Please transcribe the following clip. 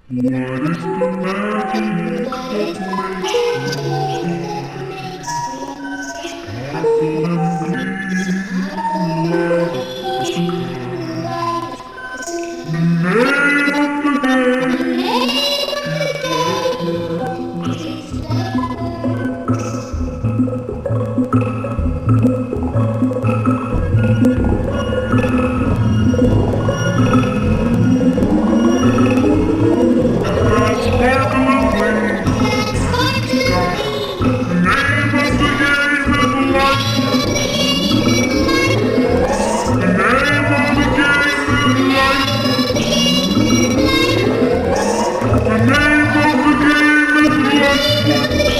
What is the magic that makes one sparkle and gleam, light up the sky? The name of the game is Blackbird. That sparkle and gleam in the sky. The name of the game is light. The name of the game is light. The name of the game is light.